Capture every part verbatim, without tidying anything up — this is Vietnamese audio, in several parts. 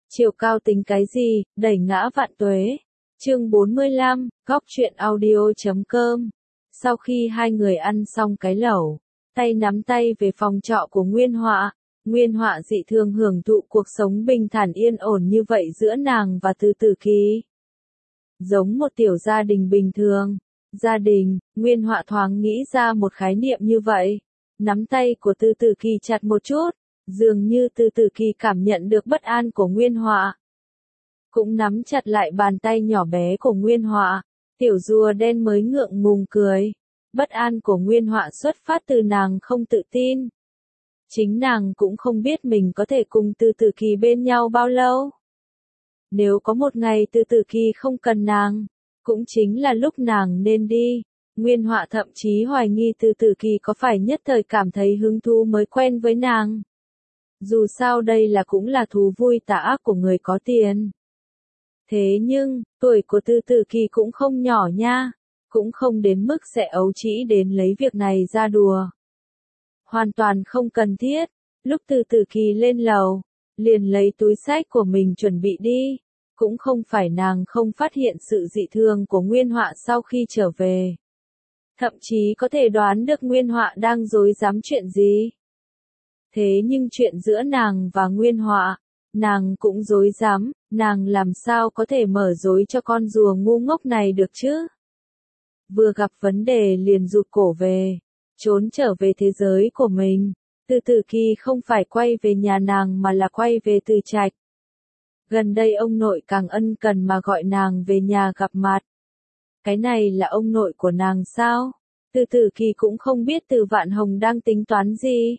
Chiều cao tính cái gì, đẩy ngã vạn tuế. Chương bốn mươi lăm, góc truyện audio chấm com. Sau khi hai người ăn xong cái lẩu, tay nắm tay về phòng trọ của Nguyên Họa, Nguyên Họa dị thường hưởng thụ cuộc sống bình thản yên ổn như vậy giữa nàng và Từ Tử Kỳ. Giống một tiểu gia đình bình thường. Gia đình, Nguyên Họa thoáng nghĩ ra một khái niệm như vậy. Nắm tay của Từ Tử Kỳ chặt một chút, dường như Từ Tử Kỳ cảm nhận được bất an của Nguyên Họa. Cũng nắm chặt lại bàn tay nhỏ bé của Nguyên Họa, tiểu rùa đen mới ngượng ngùng cười. Bất an của Nguyên Họa xuất phát từ nàng không tự tin. Chính nàng cũng không biết mình có thể cùng Từ Tử Kỳ bên nhau bao lâu. Nếu có một ngày Từ Tử Kỳ không cần nàng, cũng chính là lúc nàng nên đi. Nguyên Họa thậm chí hoài nghi Từ Tử Kỳ có phải nhất thời cảm thấy hứng thú mới quen với nàng. Dù sao đây là cũng là thú vui tà ác của người có tiền. Thế nhưng, tuổi của Từ Tử Kỳ cũng không nhỏ nha, cũng không đến mức sẽ ấu trĩ đến lấy việc này ra đùa. Hoàn toàn không cần thiết. Lúc Từ Tử Kỳ lên lầu, liền lấy túi xách của mình chuẩn bị đi. Cũng không phải nàng không phát hiện sự dị thường của Nguyên Họa sau khi trở về. Thậm chí có thể đoán được Nguyên Họa đang rối rắm chuyện gì. Thế nhưng chuyện giữa nàng và Nguyên Họa, nàng cũng rối rắm, nàng làm sao có thể mở dối cho con rùa ngu ngốc này được chứ? Vừa gặp vấn đề liền rụt cổ về, trốn trở về thế giới của mình. Từ Tử Kỳ không phải quay về nhà nàng mà là quay về Từ Trạch. Gần đây ông nội càng ân cần mà gọi nàng về nhà gặp mặt. Cái này là ông nội của nàng sao? Từ Tử Kỳ cũng không biết Từ Vạn Hồng đang tính toán gì.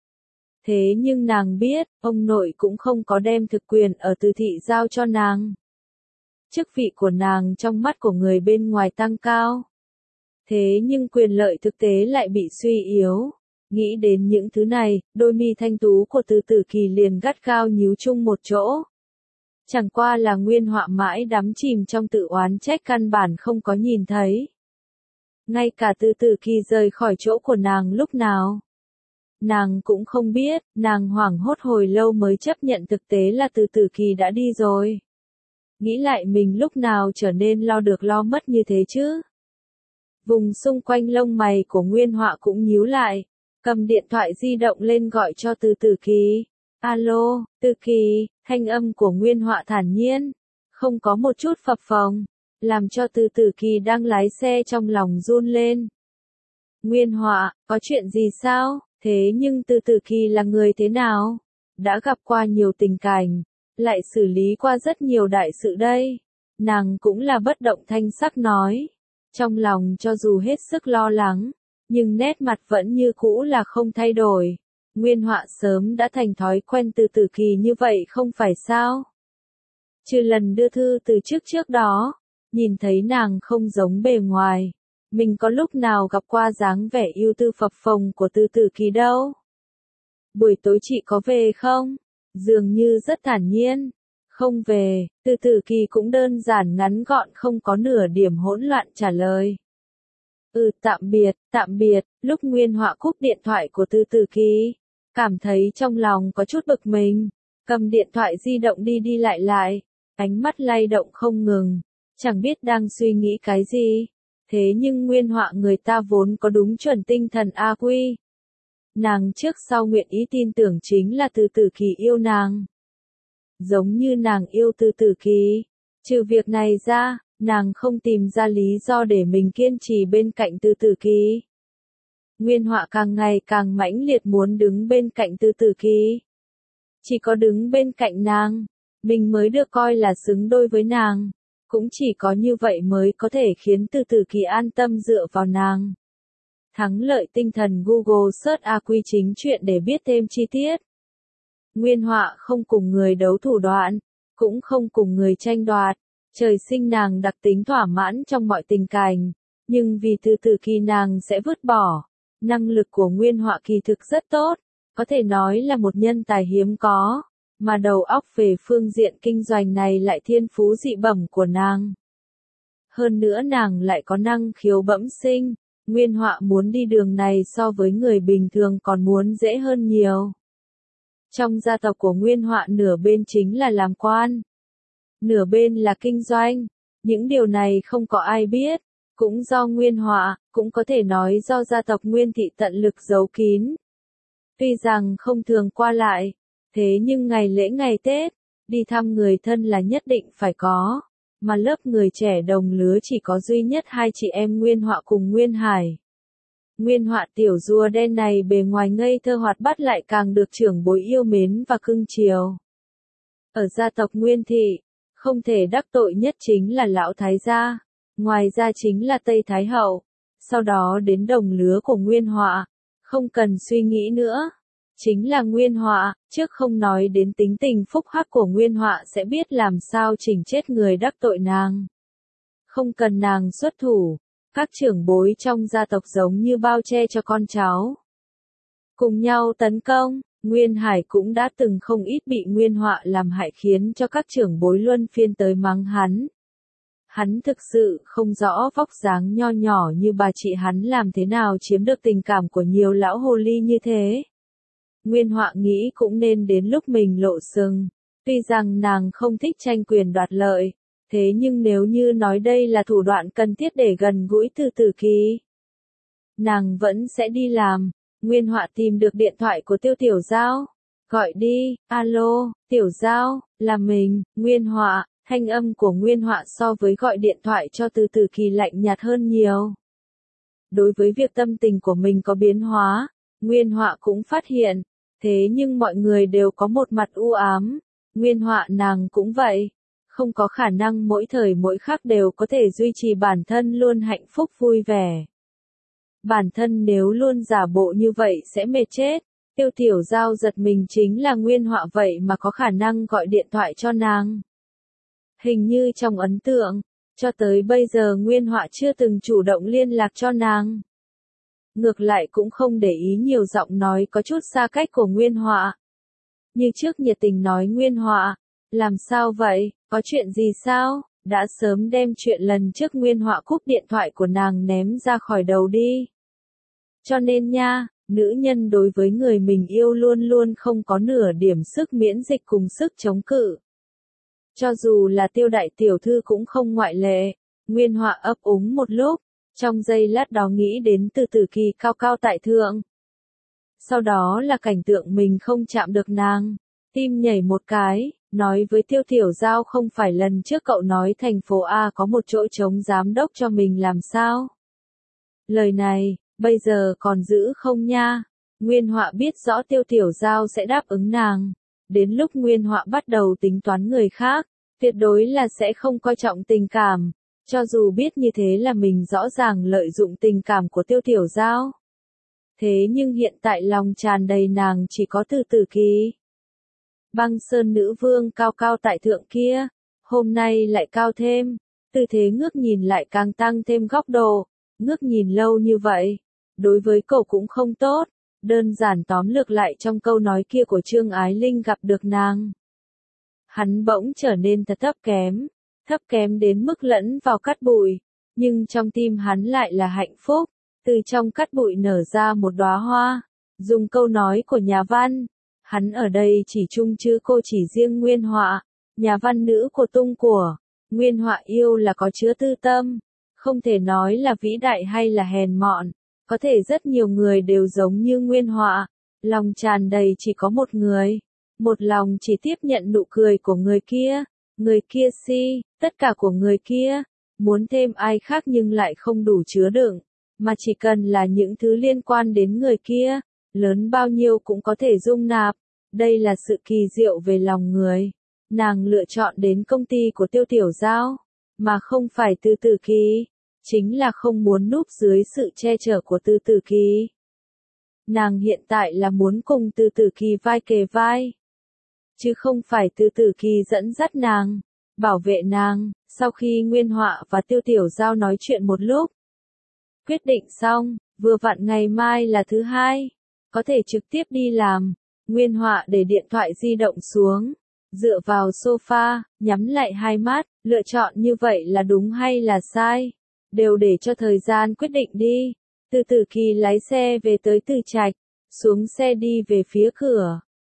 Thế nhưng nàng biết, ông nội cũng không có đem thực quyền ở Từ thị giao cho nàng. Chức vị của nàng trong mắt của người bên ngoài tăng cao. Thế nhưng quyền lợi thực tế lại bị suy yếu. Nghĩ đến những thứ này, đôi mi thanh tú của Từ Tử Kỳ liền gắt gao nhíu chung một chỗ. Chẳng qua là Nguyên Họa mãi đắm chìm trong tự oán trách căn bản không có nhìn thấy. Ngay cả Từ Tử Kỳ rời khỏi chỗ của nàng lúc nào. Nàng cũng không biết, nàng hoảng hốt hồi lâu mới chấp nhận thực tế là Từ Tử Kỳ đã đi rồi. Nghĩ lại mình lúc nào trở nên lo được lo mất như thế chứ. Vùng xung quanh lông mày của Nguyên Họa cũng nhíu lại, cầm điện thoại di động lên gọi cho Từ Tử Kỳ. Alo, Tử Kỳ, thanh âm của Nguyên Họa thản nhiên, không có một chút phập phồng, làm cho Từ Tử Kỳ đang lái xe trong lòng run lên. Nguyên Họa, có chuyện gì sao? Thế nhưng Từ Tử Kỳ là người thế nào? Đã gặp qua nhiều tình cảnh, lại xử lý qua rất nhiều đại sự đây. Nàng cũng là bất động thanh sắc nói. Trong lòng cho dù hết sức lo lắng, nhưng nét mặt vẫn như cũ là không thay đổi. Nguyên Họa sớm đã thành thói quen Từ Tử Kỳ như vậy không phải sao? Trừ lần đưa thư từ trước trước đó, nhìn thấy nàng không giống bề ngoài. Mình có lúc nào gặp qua dáng vẻ ưu tư phập phồng của Từ Tử Kỳ đâu. Buổi tối chị có về không? Dường như rất thản nhiên. Không về, Từ Tử Kỳ cũng đơn giản ngắn gọn không có nửa điểm hỗn loạn trả lời. Ừ tạm biệt, tạm biệt, lúc Nguyên Họa cúp điện thoại của Từ Tử Kỳ, cảm thấy trong lòng có chút bực mình, cầm điện thoại di động đi đi lại lại, ánh mắt lay động không ngừng, chẳng biết đang suy nghĩ cái gì. Thế nhưng Nguyên Họa người ta vốn có đúng chuẩn tinh thần A Quy. Nàng trước sau nguyện ý tin tưởng chính là Từ Tử Kỳ yêu nàng. Giống như nàng yêu Từ Tử Kỳ. Trừ việc này ra, nàng không tìm ra lý do để mình kiên trì bên cạnh Từ Tử Kỳ. Nguyên Họa càng ngày càng mãnh liệt muốn đứng bên cạnh Từ Tử Kỳ. Chỉ có đứng bên cạnh nàng, mình mới được coi là xứng đôi với nàng. Cũng chỉ có như vậy mới có thể khiến Từ Tử Kỳ an tâm dựa vào nàng. Thắng lợi tinh thần Google Search A Quy chính chuyện để biết thêm chi tiết. Nguyên Họa không cùng người đấu thủ đoạn, cũng không cùng người tranh đoạt. Trời sinh nàng đặc tính thỏa mãn trong mọi tình cảnh, nhưng vì Từ Tử Kỳ nàng sẽ vứt bỏ. Năng lực của Nguyên Họa kỳ thực rất tốt, có thể nói là một nhân tài hiếm có. Mà đầu óc về phương diện kinh doanh này lại thiên phú dị bẩm của nàng. Hơn nữa nàng lại có năng khiếu bẩm sinh, Nguyên Họa muốn đi đường này so với người bình thường còn muốn dễ hơn nhiều. Trong gia tộc của Nguyên Họa nửa bên chính là làm quan, nửa bên là kinh doanh. Những điều này không có ai biết, cũng do Nguyên Họa, cũng có thể nói do gia tộc Nguyên Thị tận lực giấu kín. Tuy rằng không thường qua lại, thế nhưng ngày lễ ngày Tết, đi thăm người thân là nhất định phải có, mà lớp người trẻ đồng lứa chỉ có duy nhất hai chị em Nguyên Họa cùng Nguyên Hải. Nguyên Họa tiểu rùa đen này bề ngoài ngây thơ hoạt bát lại càng được trưởng bối yêu mến và cưng chiều. Ở gia tộc Nguyên Thị, không thể đắc tội nhất chính là lão thái gia, ngoài ra chính là Tây Thái Hậu, sau đó đến đồng lứa của Nguyên Họa, không cần suy nghĩ nữa. Chính là Nguyên Họa, trước không nói đến tính tình phúc hắc của Nguyên Họa sẽ biết làm sao chỉnh chết người đắc tội nàng. Không cần nàng xuất thủ, các trưởng bối trong gia tộc giống như bao che cho con cháu. Cùng nhau tấn công, Nguyên Hải cũng đã từng không ít bị Nguyên Họa làm hại khiến cho các trưởng bối luân phiên tới mắng hắn. Hắn thực sự không rõ vóc dáng nho nhỏ như bà chị hắn làm thế nào chiếm được tình cảm của nhiều lão hồ ly như thế. Nguyên Họa nghĩ cũng nên đến lúc mình lộ sừng, tuy rằng nàng không thích tranh quyền đoạt lợi, thế nhưng nếu như nói đây là thủ đoạn cần thiết để gần gũi Từ Tử Kỳ, nàng vẫn sẽ đi làm. Nguyên Họa tìm được điện thoại của Tiêu Tiểu Giao, gọi đi, alo, Tiểu Giao, là mình, Nguyên Họa. Thanh âm của Nguyên Họa so với gọi điện thoại cho Từ Tử Kỳ lạnh nhạt hơn nhiều. Đối với việc tâm tình của mình có biến hóa, Nguyên Họa cũng phát hiện, thế nhưng mọi người đều có một mặt u ám, Nguyên Họa nàng cũng vậy, không có khả năng mỗi thời mỗi khắc đều có thể duy trì bản thân luôn hạnh phúc vui vẻ. Bản thân nếu luôn giả bộ như vậy sẽ mệt chết. Tiêu Tiểu Giao giật mình, chính là Nguyên Họa vậy mà có khả năng gọi điện thoại cho nàng. Hình như trong ấn tượng, cho tới bây giờ Nguyên Họa chưa từng chủ động liên lạc cho nàng. Ngược lại cũng không để ý nhiều giọng nói có chút xa cách của Nguyên Họa. Như trước nhiệt tình nói Nguyên Họa, làm sao vậy, có chuyện gì sao, đã sớm đem chuyện lần trước Nguyên Họa cúp điện thoại của nàng ném ra khỏi đầu đi. Cho nên nha, nữ nhân đối với người mình yêu luôn luôn không có nửa điểm sức miễn dịch cùng sức chống cự. Cho dù là Tiêu đại tiểu thư cũng không ngoại lệ. Nguyên Họa ấp úng một lúc, trong giây lát đó nghĩ đến Từ Tử Kỳ cao cao tại thượng. Sau đó là cảnh tượng mình không chạm được nàng, tim nhảy một cái, nói với Tiêu Tiểu Giao không phải lần trước cậu nói thành phố A có một chỗ trống giám đốc cho mình làm sao? Lời này, bây giờ còn giữ không nha? Nguyên Họa biết rõ Tiêu Tiểu Giao sẽ đáp ứng nàng. Đến lúc Nguyên Họa bắt đầu tính toán người khác, tuyệt đối là sẽ không coi trọng tình cảm, cho dù biết như thế là mình rõ ràng lợi dụng tình cảm của Tiêu Tiểu Giao. Thế nhưng hiện tại lòng tràn đầy nàng chỉ có Từ Tử Kỳ. Băng Sơn nữ vương cao cao tại thượng kia, hôm nay lại cao thêm, tư thế ngước nhìn lại càng tăng thêm góc độ, ngước nhìn lâu như vậy, đối với cậu cũng không tốt. Đơn giản tóm lược lại trong câu nói kia của Trương Ái Linh gặp được nàng. Hắn bỗng trở nên thật thấp kém, thấp kém đến mức lẫn vào cát bụi, nhưng trong tim hắn lại là hạnh phúc, từ trong cát bụi nở ra một đóa hoa. Dùng câu nói của nhà văn, hắn ở đây chỉ chung chứ cô chỉ riêng Nguyên Họa, nhà văn nữ của tung của. Nguyên Họa yêu là có chứa tư tâm, không thể nói là vĩ đại hay là hèn mọn. Có thể rất nhiều người đều giống như Nguyên Họa, lòng tràn đầy chỉ có một người, một lòng chỉ tiếp nhận nụ cười của người kia, người kia si, tất cả của người kia, muốn thêm ai khác nhưng lại không đủ chứa đựng, mà chỉ cần là những thứ liên quan đến người kia, lớn bao nhiêu cũng có thể dung nạp, đây là sự kỳ diệu về lòng người. Nàng lựa chọn đến công ty của Tiêu Tiểu Giao, mà không phải Từ Tử Kỳ. Chính là không muốn núp dưới sự che chở của Từ Tử Kỳ. Nàng hiện tại là muốn cùng Từ Tử Kỳ vai kề vai, chứ không phải Từ Tử Kỳ dẫn dắt nàng, bảo vệ nàng. Sau khi Nguyên Họa và Tiêu Tiểu Giao nói chuyện một lúc, quyết định xong, vừa vặn ngày mai là thứ hai, có thể trực tiếp đi làm. Nguyên Họa để điện thoại di động xuống, dựa vào sofa, nhắm lại hai mắt, lựa chọn như vậy là đúng hay là sai? Đều để cho thời gian quyết định đi. Từ Tử Kỳ lái xe về tới Từ Trạch, xuống xe đi về phía cửa.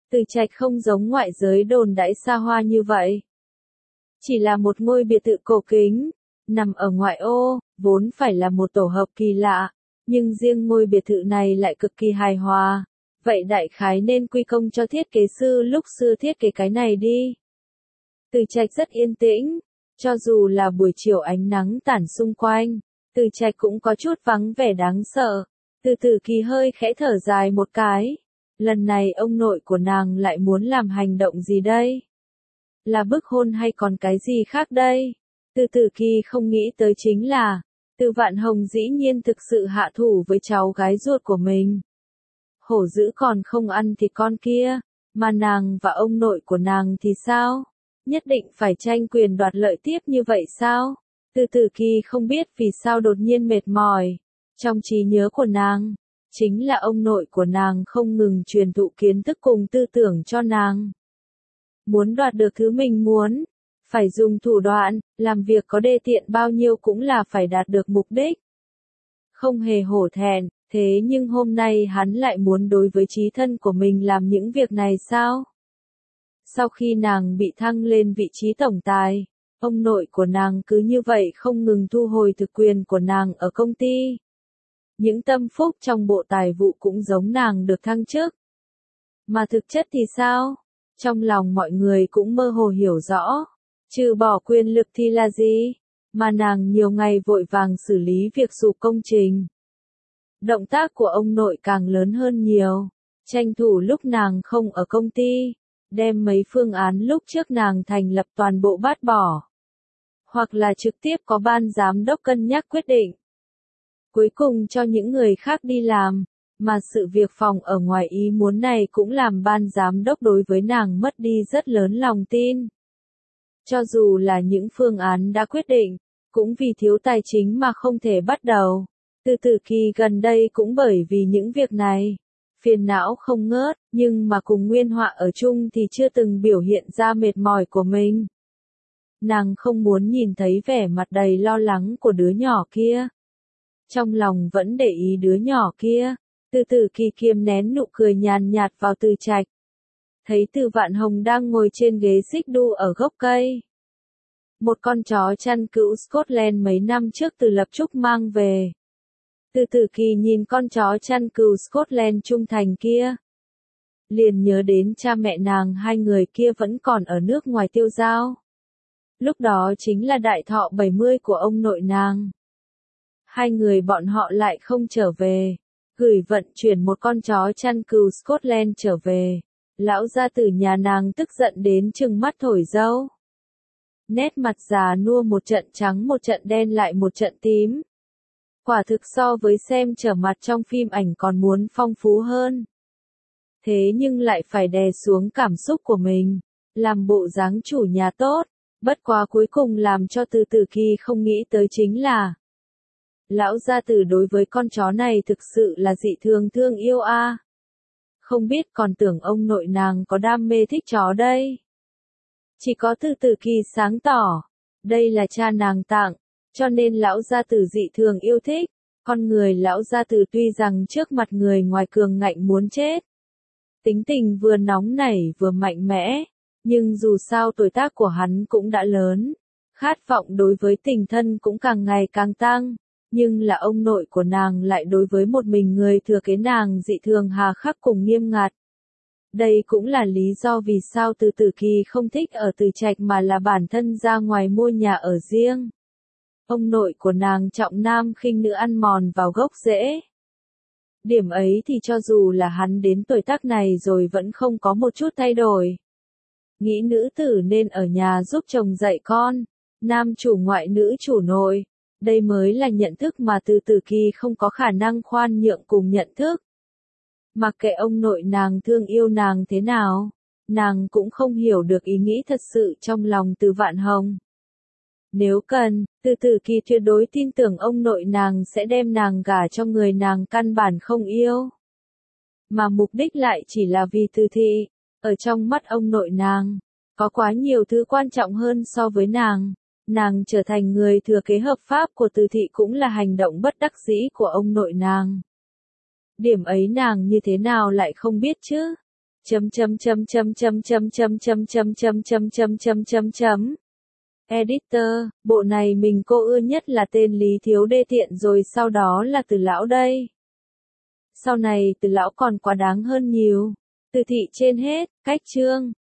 Từ Trạch không giống ngoại giới đồn đãi xa hoa như vậy. Chỉ là một ngôi biệt thự cổ kính, nằm ở ngoại ô, vốn phải là một tổ hợp kỳ lạ, nhưng riêng ngôi biệt thự này lại cực kỳ hài hòa. Vậy đại khái nên quy công cho thiết kế sư lúc xưa thiết kế cái này đi. Từ Trạch rất yên tĩnh, cho dù là buổi chiều ánh nắng tản xung quanh, Từ Trạch cũng có chút vắng vẻ đáng sợ. Từ Tử Kỳ hơi khẽ thở dài một cái. Lần này ông nội của nàng lại muốn làm hành động gì đây? Là bức hôn hay còn cái gì khác đây? Từ Tử Kỳ không nghĩ tới chính là, Từ Vạn Hồng dĩ nhiên thực sự hạ thủ với cháu gái ruột của mình. Hổ dữ còn không ăn thịt con kia, mà nàng và ông nội của nàng thì sao? Nhất định phải tranh quyền đoạt lợi tiếp như vậy sao? Từ Tử Kỳ không biết vì sao đột nhiên mệt mỏi. Trong trí nhớ của nàng, chính là ông nội của nàng không ngừng truyền thụ kiến thức cùng tư tưởng cho nàng. Muốn đoạt được thứ mình muốn, phải dùng thủ đoạn, làm việc có đê tiện bao nhiêu cũng là phải đạt được mục đích. Không hề hổ thẹn, thế nhưng hôm nay hắn lại muốn đối với chí thân của mình làm những việc này sao? Sau khi nàng bị thăng lên vị trí tổng tài, ông nội của nàng cứ như vậy không ngừng thu hồi thực quyền của nàng ở công ty. Những tâm phúc trong bộ tài vụ cũng giống nàng được thăng chức. Mà thực chất thì sao? Trong lòng mọi người cũng mơ hồ hiểu rõ. Trừ bỏ quyền lực thì là gì? Mà nàng nhiều ngày vội vàng xử lý việc sụp công trình. Động tác của ông nội càng lớn hơn nhiều. Tranh thủ lúc nàng không ở công ty, đem mấy phương án lúc trước nàng thành lập toàn bộ bát bỏ. Hoặc là trực tiếp có ban giám đốc cân nhắc quyết định. Cuối cùng cho những người khác đi làm, mà sự việc phòng ở ngoài ý muốn này cũng làm ban giám đốc đối với nàng mất đi rất lớn lòng tin. Cho dù là những phương án đã quyết định, cũng vì thiếu tài chính mà không thể bắt đầu. Từ Tử Kỳ gần đây cũng bởi vì những việc này, phiền não không ngớt, nhưng mà cùng Nguyên Họa ở chung thì chưa từng biểu hiện ra mệt mỏi của mình. Nàng không muốn nhìn thấy vẻ mặt đầy lo lắng của đứa nhỏ kia. Trong lòng vẫn để ý đứa nhỏ kia, Từ Tử Kỳ kiềm nén nụ cười nhàn nhạt vào Từ Trạch. Thấy Từ Vạn Hồng đang ngồi trên ghế xích đu ở gốc cây. Một con chó chăn cữu Scotland mấy năm trước Từ Lập Trúc mang về. Từ Tử Kỳ nhìn con chó chăn cừu Scotland trung thành kia. Liền nhớ đến cha mẹ nàng hai người kia vẫn còn ở nước ngoài tiêu dao. Lúc đó chính là đại thọ bảy mươi của ông nội nàng. Hai người bọn họ lại không trở về, gửi vận chuyển một con chó chăn cừu Scotland trở về. Lão gia tử nhà nàng tức giận đến trừng mắt thổi dâu. Nét mặt già nua một trận trắng một trận đen lại một trận tím. Quả thực so với xem trở mặt trong phim ảnh còn muốn phong phú hơn. Thế nhưng lại phải đè xuống cảm xúc của mình, làm bộ dáng chủ nhà tốt, bất quá cuối cùng làm cho Từ Tử Kỳ không nghĩ tới chính là lão gia tử đối với con chó này thực sự là dị thường thương yêu a. À. Không biết còn tưởng ông nội nàng có đam mê thích chó đây. Chỉ có Từ Tử Kỳ sáng tỏ, đây là cha nàng tặng, cho nên lão gia tử dị thường yêu thích. Con người lão gia tử tuy rằng trước mặt người ngoài cường ngạnh muốn chết. Tính tình vừa nóng nảy vừa mạnh mẽ, nhưng dù sao tuổi tác của hắn cũng đã lớn. Khát vọng đối với tình thân cũng càng ngày càng tăng. Nhưng là ông nội của nàng lại đối với một mình người thừa kế nàng dị thường hà khắc cùng nghiêm ngặt. Đây cũng là lý do vì sao Từ Tử Kỳ không thích ở Từ Trạch mà là bản thân ra ngoài mua nhà ở riêng. Ông nội của nàng trọng nam khinh nữ ăn mòn vào gốc rễ. Điểm ấy thì cho dù là hắn đến tuổi tác này rồi vẫn không có một chút thay đổi. Nghĩ nữ tử nên ở nhà giúp chồng dạy con, nam chủ ngoại nữ chủ nội. Đây mới là nhận thức mà Từ Tử Kỳ không có khả năng khoan nhượng cùng nhận thức. Mặc kệ ông nội nàng thương yêu nàng thế nào, nàng cũng không hiểu được ý nghĩ thật sự trong lòng Từ Vạn Hồng. Nếu cần, Từ Tử Kỳ tuyệt đối tin tưởng ông nội nàng sẽ đem nàng gả cho người nàng căn bản không yêu. Mà mục đích lại chỉ là vì Từ thị, ở trong mắt ông nội nàng, có quá nhiều thứ quan trọng hơn so với nàng. Nàng trở thành người thừa kế hợp pháp của Từ thị cũng là hành động bất đắc dĩ của ông nội nàng. Điểm ấy nàng như thế nào lại không biết chứ? Chấm chấm chấm chấm chấm chấm chấm chấm chấm chấm chấm chấm chấm chấm chấm. Editor, bộ này mình cô ưa nhất là tên Lý Thiếu đê tiện rồi sau đó là Từ Lão đây. Sau này Từ Lão còn quá đáng hơn nhiều. Từ thị trên hết, cách chương.